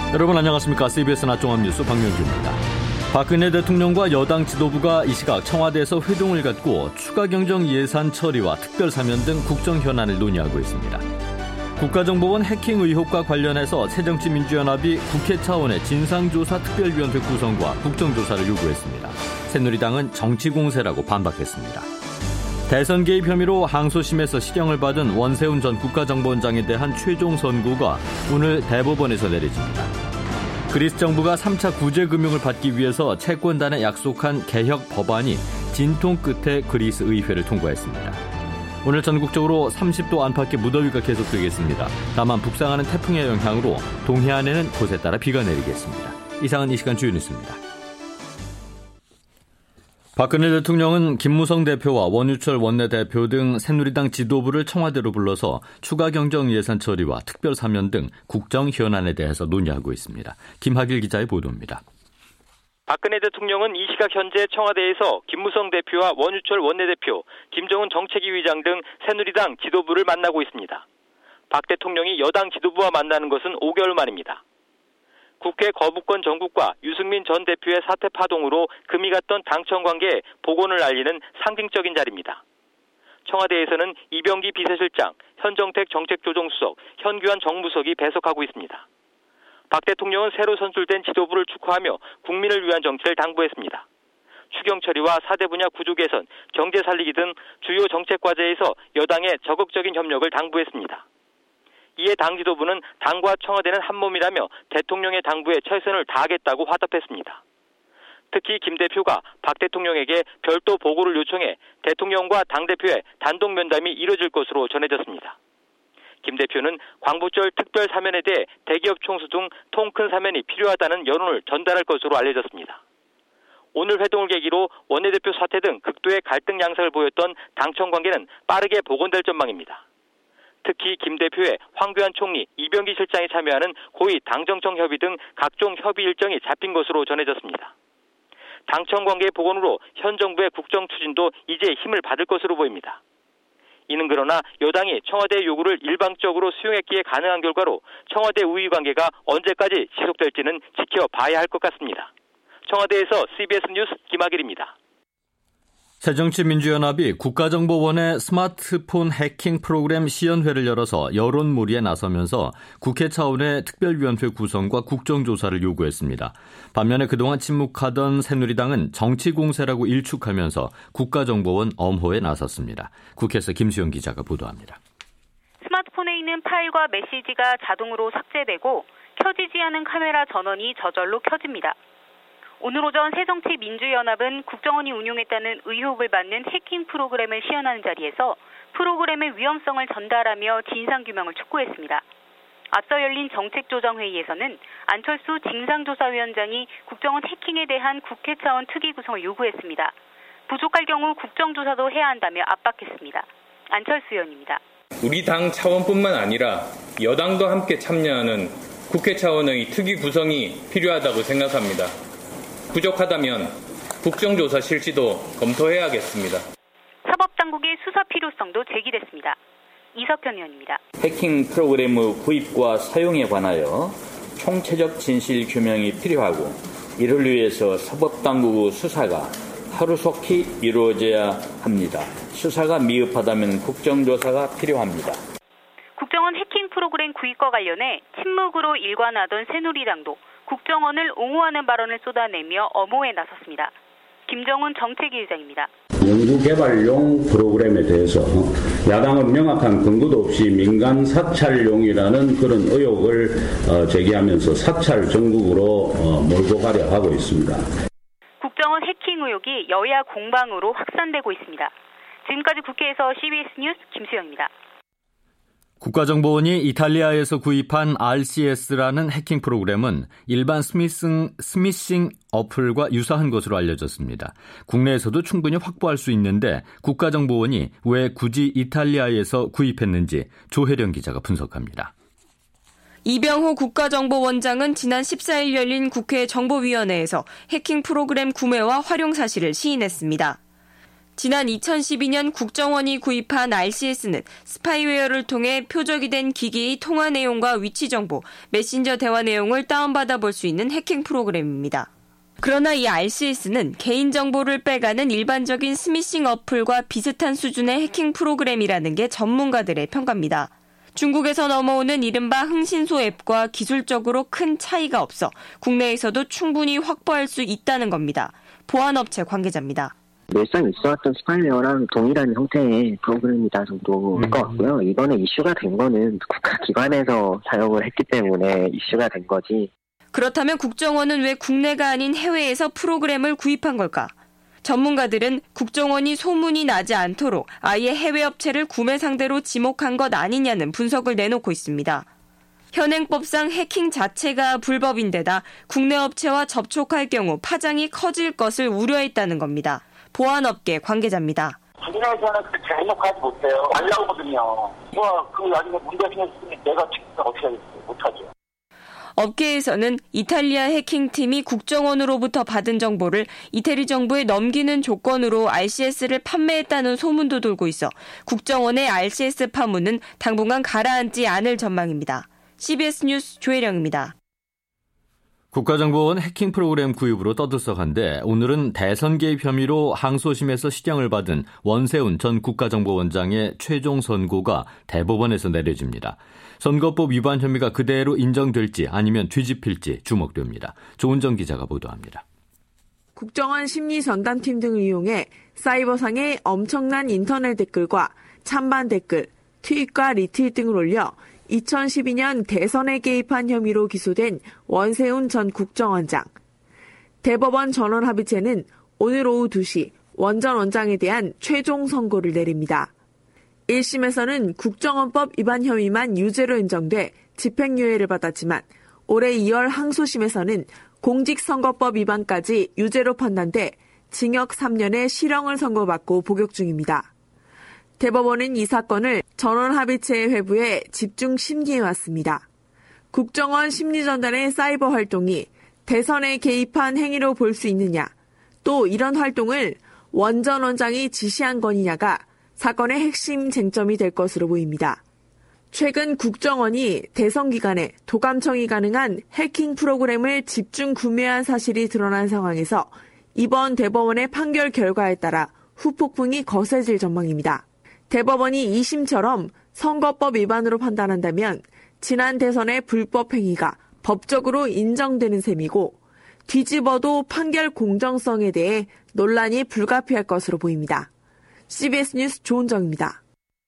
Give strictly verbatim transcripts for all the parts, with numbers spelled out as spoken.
여러분 안녕하십니까? 씨비에스 낮종합뉴스 박명규입니다. 박근혜 대통령과 여당 지도부가 이 시각 청와대에서 회동을 갖고 추가 경정 예산 처리와 특별 사면 등 국정 현안을 논의하고 있습니다. 국가정보원 해킹 의혹과 관련해서 새정치민주연합이 국회 차원의 진상조사 특별위원회 구성과 국정조사를 요구했습니다. 새누리당은 정치공세라고 반박했습니다. 대선 개입 혐의로 항소심에서 실형을 받은 원세훈 전 국가정보원장에 대한 최종 선고가 오늘 대법원에서 내려집니다. 그리스 정부가 삼 차 구제금융을 받기 위해서 채권단에 약속한 개혁 법안이 진통 끝에 그리스 의회를 통과했습니다. 오늘 전국적으로 삼십 도 안팎의 무더위가 계속되겠습니다. 다만 북상하는 태풍의 영향으로 동해안에는 곳에 따라 비가 내리겠습니다. 이상은 이 시간 주요 뉴스입니다. 박근혜 대통령은 김무성 대표와 원유철 원내대표 등 새누리당 지도부를 청와대로 불러서 추가 경정 예산 처리와 특별 사면 등 국정 현안에 대해서 논의하고 있습니다. 김학일 기자의 보도입니다. 박근혜 대통령은 이 시각 현재 청와대에서 김무성 대표와 원유철 원내대표, 김정은 정책위 의장 등 새누리당 지도부를 만나고 있습니다. 박 대통령이 여당 지도부와 만나는 것은 오 개월 만입니다. 국회 거부권 정국과 유승민 전 대표의 사퇴 파동으로 금이 갔던 당청 관계에 복원을 알리는 상징적인 자리입니다. 청와대에서는 이병기 비서실장, 현정택 정책조정수석, 현규환 정무석이 배석하고 있습니다. 박 대통령은 새로 선출된 지도부를 축하하며 국민을 위한 정치를 당부했습니다. 추경 처리와 사대 분야 구조 개선, 경제 살리기 등 주요 정책 과제에서 여당의 적극적인 협력을 당부했습니다. 이에 당 지도부는 당과 청와대는 한몸이라며 대통령의 당부에 최선을 다하겠다고 화답했습니다. 특히 김 대표가 박 대통령에게 별도 보고를 요청해 대통령과 당대표의 단독 면담이 이뤄질 것으로 전해졌습니다. 김 대표는 광복절 특별 사면에 대해 대기업 총수 등 통 큰 사면이 필요하다는 여론을 전달할 것으로 알려졌습니다. 오늘 회동을 계기로 원내대표 사퇴 등 극도의 갈등 양상을 보였던 당청 관계는 빠르게 복원될 전망입니다. 특히 김 대표의 황교안 총리, 이병기 실장이 참여하는 고위 당정청 협의 등 각종 협의 일정이 잡힌 것으로 전해졌습니다. 당청 관계 복원으로 현 정부의 국정 추진도 이제 힘을 받을 것으로 보입니다. 이는 그러나 여당이 청와대의 요구를 일방적으로 수용했기에 가능한 결과로 청와대 우위 관계가 언제까지 지속될지는 지켜봐야 할 것 같습니다. 청와대에서 씨비에스 뉴스 김학일입니다. 새정치민주연합이 국가정보원의 스마트폰 해킹 프로그램 시연회를 열어서 여론몰이에 나서면서 국회 차원의 특별위원회 구성과 국정조사를 요구했습니다. 반면에 그동안 침묵하던 새누리당은 정치공세라고 일축하면서 국가정보원 엄호에 나섰습니다. 국회에서 김수영 기자가 보도합니다. 스마트폰에 있는 파일과 메시지가 자동으로 삭제되고 켜지지 않은 카메라 전원이 저절로 켜집니다. 오늘 오전 새정치민주연합은 국정원이 운용했다는 의혹을 받는 해킹 프로그램을 시연하는 자리에서 프로그램의 위험성을 전달하며 진상규명을 촉구했습니다. 앞서 열린 정책조정회의에서는 안철수 진상조사위원장이 국정원 해킹에 대한 국회 차원 특위 구성을 요구했습니다. 부족할 경우 국정조사도 해야 한다며 압박했습니다. 안철수 의원입니다. 우리 당 차원뿐만 아니라 여당도 함께 참여하는 국회 차원의 특위 구성이 필요하다고 생각합니다. 부족하다면 국정조사 실시도 검토해야겠습니다. 사법당국의 수사 필요성도 제기됐습니다. 이석현 의원입니다. 해킹 프로그램의 구입과 사용에 관하여 총체적 진실 규명이 필요하고 이를 위해서 사법당국의 수사가 하루속히 이루어져야 합니다. 수사가 미흡하다면 국정조사가 필요합니다. 국정원 해킹 프로그램 구입과 관련해 침묵으로 일관하던 새누리당도 국정원을 옹호하는 발언을 쏟아내며 엄호에 나섰습니다. 김정은 정책위 의장입니다. 연구개발용 프로그램에 대해서 야당은 명확한 근거도 없이 민간 사찰용이라는 그런 의혹을 제기하면서 사찰 정국으로 몰고 가려 하고 있습니다. 국정원 해킹 의혹이 여야 공방으로 확산되고 있습니다. 지금까지 국회에서 씨비에스 뉴스 김수영입니다. 국가정보원이 이탈리아에서 구입한 알씨에스라는 해킹 프로그램은 일반 스미싱, 스미싱 어플과 유사한 것으로 알려졌습니다. 국내에서도 충분히 확보할 수 있는데 국가정보원이 왜 굳이 이탈리아에서 구입했는지 조혜령 기자가 분석합니다. 이병호 국가정보원장은 지난 십사일 열린 국회 정보위원회에서 해킹 프로그램 구매와 활용 사실을 시인했습니다. 지난 이천십이 년 국정원이 구입한 알씨에스는 스파이웨어를 통해 표적이 된 기기의 통화 내용과 위치 정보, 메신저 대화 내용을 다운받아 볼 수 있는 해킹 프로그램입니다. 그러나 이 알씨에스는 개인정보를 빼가는 일반적인 스미싱 어플과 비슷한 수준의 해킹 프로그램이라는 게 전문가들의 평가입니다. 중국에서 넘어오는 이른바 흥신소 앱과 기술적으로 큰 차이가 없어 국내에서도 충분히 확보할 수 있다는 겁니다. 보안업체 관계자입니다. 늘상 있어왔던 스파이웨어랑 동일한 형태의 프로그램이다 정도 될 것 같고요. 이번에 이슈가 된 거는 국가기관에서 사용을 했기 때문에 이슈가 된 거지. 그렇다면 국정원은 왜 국내가 아닌 해외에서 프로그램을 구입한 걸까? 전문가들은 국정원이 소문이 나지 않도록 아예 해외 업체를 구매 상대로 지목한 것 아니냐는 분석을 내놓고 있습니다. 현행법상 해킹 자체가 불법인데다 국내 업체와 접촉할 경우 파장이 커질 것을 우려했다는 겁니다. 보안업계 관계자입니다. 우리나라에서는 그 제목하지 못해요. 안 나오거든요. 뭐, 그 나중에 문제가 생겼으면 내가 직접 어떻게 하겠어요? 못하죠. 업계에서는 이탈리아 해킹팀이 국정원으로부터 받은 정보를 이태리 정부에 넘기는 조건으로 알씨에스를 판매했다는 소문도 돌고 있어 국정원의 알씨에스 파문은 당분간 가라앉지 않을 전망입니다. 씨비에스 뉴스 조혜령입니다. 국가정보원 해킹 프로그램 구입으로 떠들썩한데 오늘은 대선 개입 혐의로 항소심에서 실형을 받은 원세훈 전 국가정보원장의 최종 선고가 대법원에서 내려집니다. 선거법 위반 혐의가 그대로 인정될지 아니면 뒤집힐지 주목됩니다. 조은정 기자가 보도합니다. 국정원 심리전담팀 등을 이용해 사이버상의 엄청난 인터넷 댓글과 찬반 댓글, 트윗과 리트윗 등을 올려 이천십이 년 대선에 개입한 혐의로 기소된 원세훈 전 국정원장. 대법원 전원합의체는 오늘 오후 두 시 원 전 원장에 대한 최종 선고를 내립니다. 일 심에서는 국정원법 위반 혐의만 유죄로 인정돼 집행유예를 받았지만 올해 이월 항소심에서는 공직선거법 위반까지 유죄로 판단돼 징역 삼 년의 실형을 선고받고 복역 중입니다. 대법원은 이 사건을 전원합의체의 회부에 집중 심리해왔습니다. 국정원 심리전단의 사이버 활동이 대선에 개입한 행위로 볼 수 있느냐, 또 이런 활동을 원 전 원장이 지시한 것이냐가 사건의 핵심 쟁점이 될 것으로 보입니다. 최근 국정원이 대선 기간에 도감청이 가능한 해킹 프로그램을 집중 구매한 사실이 드러난 상황에서 이번 대법원의 판결 결과에 따라 후폭풍이 거세질 전망입니다. 대법원이 이 심처럼 선거법 위반으로 판단한다면 지난 대선의 불법 행위가 법적으로 인정되는 셈이고 뒤집어도 판결 공정성에 대해 논란이 불가피할 것으로 보입니다. 씨비에스 뉴스 조은정입니다.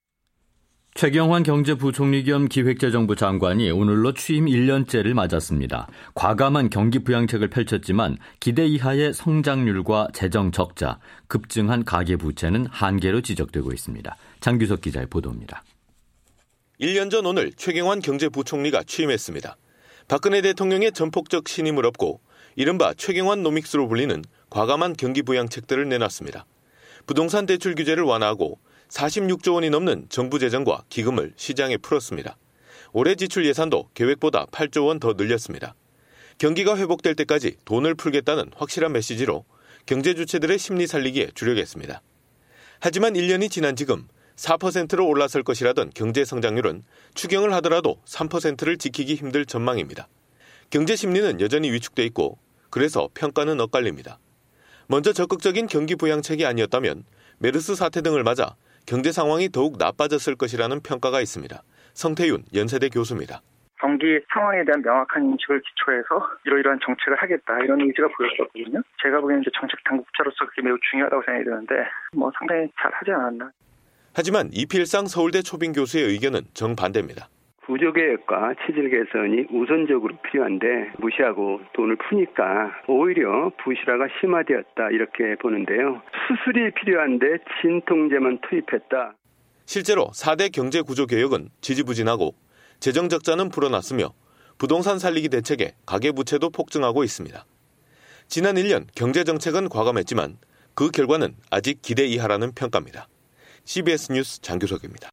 최경환 경제부총리 겸 기획재정부 장관이 오늘로 취임 일 년째를 맞았습니다. 과감한 경기 부양책을 펼쳤지만 기대 이하의 성장률과 재정 적자, 급증한 가계부채는 한계로 지적되고 있습니다. 장규석 기자의 보도입니다. 일 년 전 오늘 최경환 경제부총리가 취임했습니다. 박근혜 대통령의 전폭적 신임을 얻고 이른바 최경환 노믹스로 불리는 과감한 경기 부양책들을 내놨습니다. 부동산 대출 규제를 완화하고 사십육조 원이 넘는 정부 재정과 기금을 시장에 풀었습니다. 올해 지출 예산도 계획보다 팔조 원 더 늘렸습니다. 경기가 회복될 때까지 돈을 풀겠다는 확실한 메시지로 경제 주체들의 심리 살리기에 주력했습니다. 하지만 일 년이 지난 지금 사 퍼센트로 올라설 것이라던 경제 성장률은 추경을 하더라도 삼 퍼센트를 지키기 힘들 전망입니다. 경제 심리는 여전히 위축돼 있고 그래서 평가는 엇갈립니다. 먼저 적극적인 경기 부양책이 아니었다면 메르스 사태 등을 맞아 경제 상황이 더욱 나빠졌을 것이라는 평가가 있습니다. 성태윤 연세대 교수입니다. 경기 상황에 대한 명확한 인식을 기초해서 이러이러한 정책을 하겠다 이런 의지가 보였었거든요. 제가 보기에는 이제 정책 당국자로서 그게 매우 중요하다고 생각이 드는데 뭐 상당히 잘 하지 않았나. 하지만 이필상 서울대 초빙 교수의 의견은 정반대입니다. 구조개혁과 체질 개선이 우선적으로 필요한데 무시하고 돈을 푸니까 오히려 부실화가 심화되었다 이렇게 보는데요. 수술이 필요한데 진통제만 투입했다. 실제로 사 대 경제구조개혁은 지지부진하고 재정적자는 불어났으며 부동산 살리기 대책에 가계부채도 폭증하고 있습니다. 지난 일 년 경제정책은 과감했지만 그 결과는 아직 기대 이하라는 평가입니다. 씨비에스 뉴스 장규석입니다.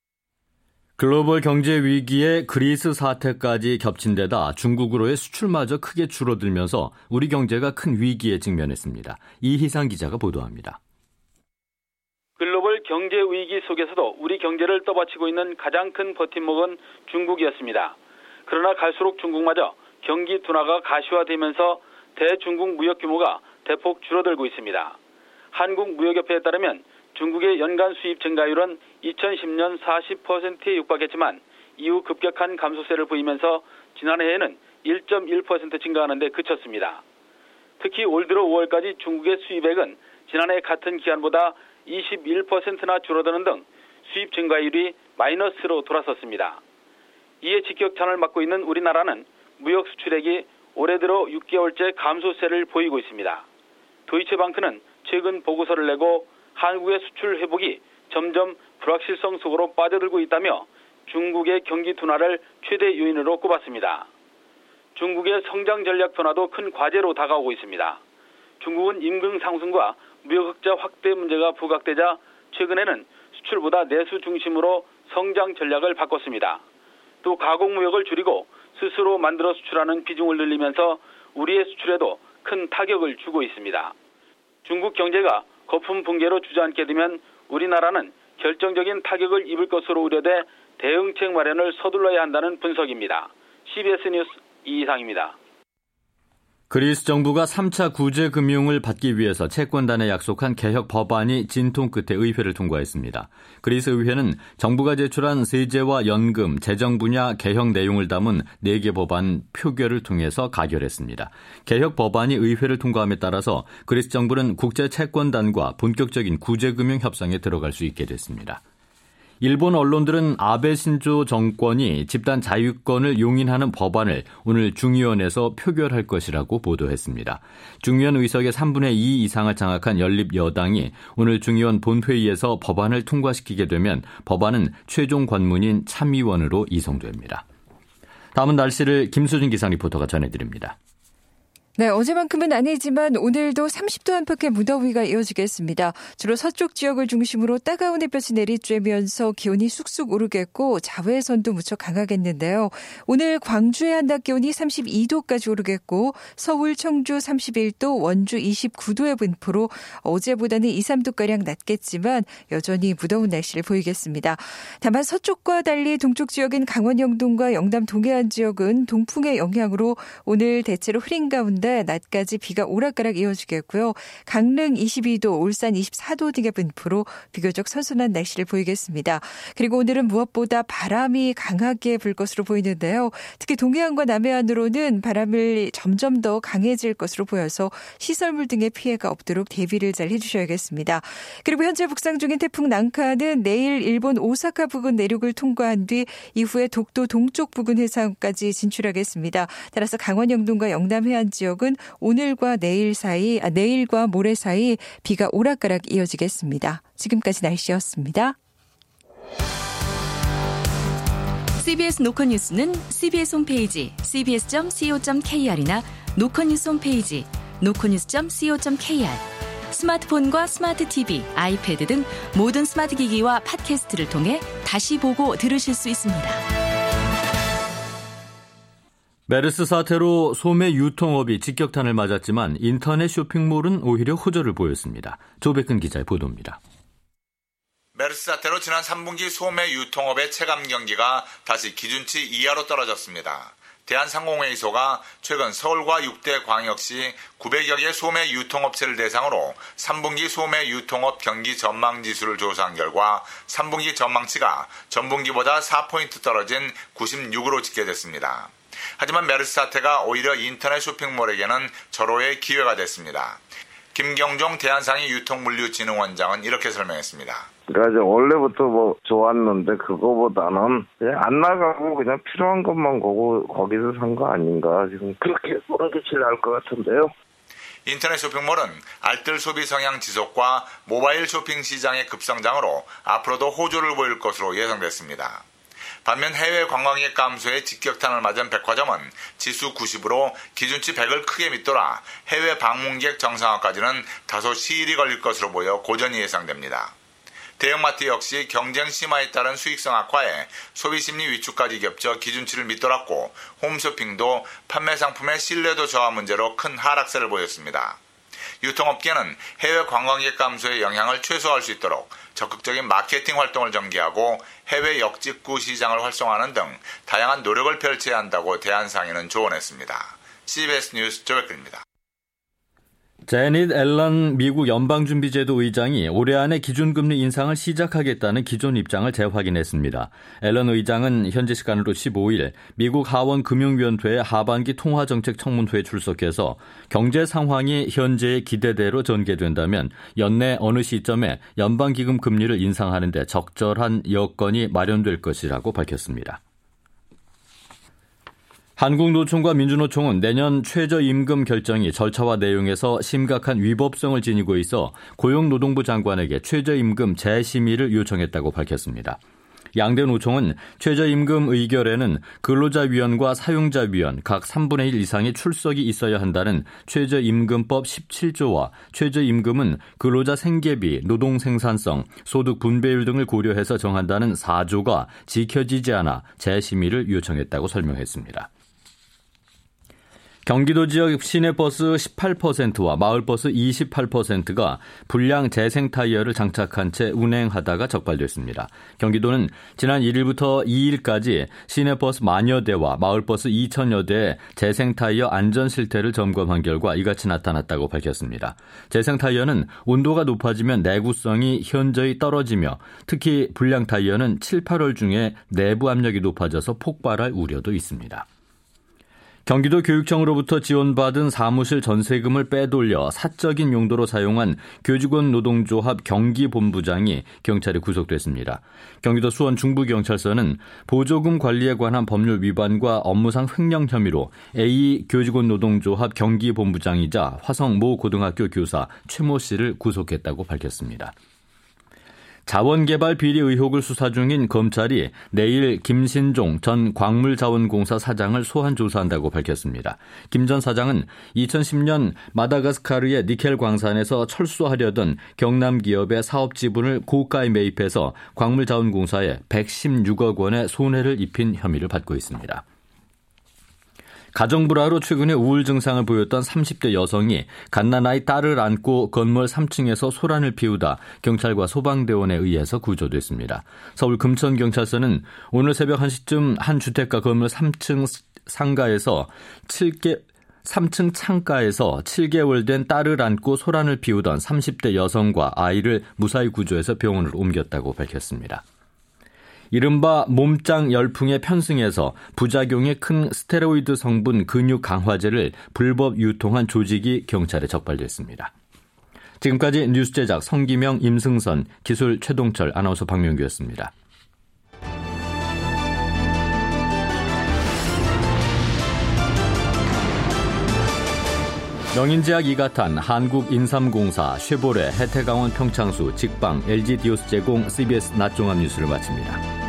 글로벌 경제 위기에 그리스 사태까지 겹친 데다 중국으로의 수출마저 크게 줄어들면서 우리 경제가 큰 위기에 직면했습니다. 이희상 기자가 보도합니다. 경제 위기 속에서도 우리 경제를 떠받치고 있는 가장 큰 버팀목은 중국이었습니다. 그러나 갈수록 중국마저 경기 둔화가 가시화되면서 대중국 무역 규모가 대폭 줄어들고 있습니다. 한국무역협회에 따르면 중국의 연간 수입 증가율은 이천십 년 사십 퍼센트에 육박했지만 이후 급격한 감소세를 보이면서 지난해에는 일 점 일 퍼센트 증가하는 데 그쳤습니다. 특히 올 들어 오월까지 중국의 수입액은 지난해 같은 기간보다 이십일 퍼센트나 줄어드는 등 수입 증가율이 마이너스로 돌아섰습니다. 이에 직격탄을 맞고 있는 우리나라는 무역 수출액이 올해 들어 육 개월째 감소세를 보이고 있습니다. 도이체방크는 최근 보고서를 내고 한국의 수출 회복이 점점 불확실성 속으로 빠져들고 있다며 중국의 경기 둔화를 최대 요인으로 꼽았습니다. 중국의 성장 전략 변화도 큰 과제로 다가오고 있습니다. 중국은 임금 상승과 무역 흑자 확대 문제가 부각되자 최근에는 수출보다 내수 중심으로 성장 전략을 바꿨습니다. 또 가공무역을 줄이고 스스로 만들어 수출하는 비중을 늘리면서 우리의 수출에도 큰 타격을 주고 있습니다. 중국 경제가 거품 붕괴로 주저앉게 되면 우리나라는 결정적인 타격을 입을 것으로 우려돼 대응책 마련을 서둘러야 한다는 분석입니다. 씨비에스 뉴스 이희상입니다. 그리스 정부가 삼 차 구제 금융을 받기 위해서 채권단에 약속한 개혁 법안이 진통 끝에 의회를 통과했습니다. 그리스 의회는 정부가 제출한 세제와 연금, 재정 분야 개혁 내용을 담은 네 개 법안 표결을 통해서 가결했습니다. 개혁 법안이 의회를 통과함에 따라서 그리스 정부는 국제 채권단과 본격적인 구제 금융 협상에 들어갈 수 있게 됐습니다. 일본 언론들은 아베 신조 정권이 집단 자유권을 용인하는 법안을 오늘 중의원에서 표결할 것이라고 보도했습니다. 중의원 의석의 삼분의 이 이상을 장악한 연립 여당이 오늘 중의원 본회의에서 법안을 통과시키게 되면 법안은 최종 관문인 참의원으로 이송됩니다. 다음은 날씨를 김수진 기상 리포터가 전해드립니다. 네, 어제만큼은 아니지만 오늘도 삼십 도 안팎의 무더위가 이어지겠습니다. 주로 서쪽 지역을 중심으로 따가운 햇볕이 내리쬐면서 기온이 쑥쑥 오르겠고 자외선도 무척 강하겠는데요. 오늘 광주의 한낮 기온이 삼십이 도까지 오르겠고 서울, 청주 삼십일 도, 원주 이십구 도의 분포로 어제보다는 이, 삼 도가량 낮겠지만 여전히 무더운 날씨를 보이겠습니다. 다만 서쪽과 달리 동쪽 지역인 강원 영동과 영남 동해안 지역은 동풍의 영향으로 오늘 대체로 흐린 가운데 낮까지 비가 오락가락 이어지겠고요. 강릉 이십이 도, 울산 이십사 도 등의 분포로 비교적 선선한 날씨를 보이겠습니다. 그리고 오늘은 무엇보다 바람이 강하게 불 것으로 보이는데요. 특히 동해안과 남해안으로는 바람이 점점 더 강해질 것으로 보여서 시설물 등의 피해가 없도록 대비를 잘 해주셔야겠습니다. 그리고 현재 북상 중인 태풍 난카는 내일 일본 오사카 부근 내륙을 통과한 뒤 이후에 독도 동쪽 부근 해상까지 진출하겠습니다. 따라서 강원 영동과 영남 해안 지역 은 오늘과 내일 사이, 아, 내일과 모레 사이 비가 오락가락 이어지겠습니다. 지금까지 날씨였습니다. 씨비에스 노컷뉴스는 씨비에스 홈페이지 씨비에스 점 씨오 점 케이알이나 노컷뉴스 홈페이지 노컷뉴스 점 씨오 점 케이알, 스마트폰과 스마트 티비, 아이패드 등 모든 스마트 기기와 팟캐스트를 통해 다시 보고 들으실 수 있습니다. 메르스 사태로 소매 유통업이 직격탄을 맞았지만 인터넷 쇼핑몰은 오히려 호조를 보였습니다. 조백근 기자의 보도입니다. 메르스 사태로 지난 삼 분기 소매 유통업의 체감 경기가 다시 기준치 이하로 떨어졌습니다. 대한상공회의소가 최근 서울과 육 대 광역시 구백여 개 소매 유통업체를 대상으로 삼 분기 소매 유통업 경기 전망지수를 조사한 결과 삼 분기 전망치가 전분기보다 사 포인트 떨어진 구십육으로 집계됐습니다. 하지만 메르스 사태가 오히려 인터넷 쇼핑몰에게는 절호의 기회가 됐습니다. 김경종 대한상의 유통물류진흥원장은 이렇게 설명했습니다. 그러니까 원래부터 뭐 좋았는데 그거보다는 그냥 안 나가고 그냥 필요한 것만 보고 거기서 산 거 아닌가, 지금 그렇게 보는 게 제일 나을 것 같은데요. 인터넷 쇼핑몰은 알뜰 소비 성향 지속과 모바일 쇼핑 시장의 급성장으로 앞으로도 호조를 보일 것으로 예상됐습니다. 반면 해외 관광객 감소에 직격탄을 맞은 백화점은 지수 구십으로 기준치 백을 크게 밑돌아 해외 방문객 정상화까지는 다소 시일이 걸릴 것으로 보여 고전이 예상됩니다. 대형마트 역시 경쟁 심화에 따른 수익성 악화에 소비심리 위축까지 겹쳐 기준치를 밑돌았고 홈쇼핑도 판매 상품의 신뢰도 저하 문제로 큰 하락세를 보였습니다. 유통업계는 해외 관광객 감소의 영향을 최소화할 수 있도록 적극적인 마케팅 활동을 전개하고 해외 역직구 시장을 활성화하는 등 다양한 노력을 펼쳐야 한다고 대한상인은 조언했습니다. 씨비에스 뉴스 조백근입니다. 제닛 앨런 미국 연방준비제도 의장이 올해 안에 기준금리 인상을 시작하겠다는 기존 입장을 재확인했습니다. 앨런 의장은 현지 시간으로 십오일 미국 하원금융위원회의 하반기 통화정책 청문회에 출석해서 경제 상황이 현재의 기대대로 전개된다면 연내 어느 시점에 연방기금 금리를 인상하는 데 적절한 여건이 마련될 것이라고 밝혔습니다. 한국노총과 민주노총은 내년 최저임금 결정이 절차와 내용에서 심각한 위법성을 지니고 있어 고용노동부 장관에게 최저임금 재심의를 요청했다고 밝혔습니다. 양대 노총은 최저임금 의결에는 근로자위원과 사용자위원 각 삼분의 일 이상의 출석이 있어야 한다는 최저임금법 십칠조와 최저임금은 근로자 생계비, 노동 생산성, 소득 분배율 등을 고려해서 정한다는 사조가 지켜지지 않아 재심의를 요청했다고 설명했습니다. 경기도 지역 시내버스 십팔 퍼센트와 마을버스 이십팔 퍼센트가 불량 재생 타이어를 장착한 채 운행하다가 적발됐습니다. 경기도는 지난 일일부터 이일까지 시내버스 만여 대와 마을버스 이천여 대의 재생 타이어 안전 실태를 점검한 결과 이같이 나타났다고 밝혔습니다. 재생 타이어는 온도가 높아지면 내구성이 현저히 떨어지며 특히 불량 타이어는 칠, 팔월 중에 내부 압력이 높아져서 폭발할 우려도 있습니다. 경기도 교육청으로부터 지원받은 사무실 전세금을 빼돌려 사적인 용도로 사용한 교직원 노동조합 경기본부장이 경찰에 구속됐습니다. 경기도 수원 중부경찰서는 보조금 관리에 관한 법률 위반과 업무상 횡령 혐의로 A 교직원 노동조합 경기본부장이자 화성 모 고등학교 교사 최모 씨를 구속했다고 밝혔습니다. 자원개발 비리 의혹을 수사 중인 검찰이 내일 김신종 전 광물자원공사 사장을 소환 조사한다고 밝혔습니다. 김 전 사장은 이천십년 마다가스카르의 니켈 광산에서 철수하려던 경남 기업의 사업 지분을 고가에 매입해서 광물자원공사에 백십육억 원의 손해를 입힌 혐의를 받고 있습니다. 가정불화로 최근에 우울 증상을 보였던 삼십 대 여성이 갓난아이 딸을 안고 건물 삼 층에서 소란을 피우다 경찰과 소방대원에 의해서 구조됐습니다. 서울 금천경찰서는 오늘 새벽 한 시쯤 한 주택가 건물 삼 층 상가에서 칠 개 삼 층 창가에서 칠 개월 된 딸을 안고 소란을 피우던 삼십 대 여성과 아이를 무사히 구조해서 병원으로 옮겼다고 밝혔습니다. 이른바 몸짱 열풍에 편승해서 부작용이 큰 스테로이드 성분 근육 강화제를 불법 유통한 조직이 경찰에 적발됐습니다. 지금까지 뉴스 제작 성기명, 임승선, 기술 최동철, 아나운서 박명규였습니다. 명인제약 이가탄, 한국인삼공사, 쉐보레, 해태강원 평창수, 직방, 엘지디오스 제공, 씨비에스 낮종합 뉴스를 마칩니다.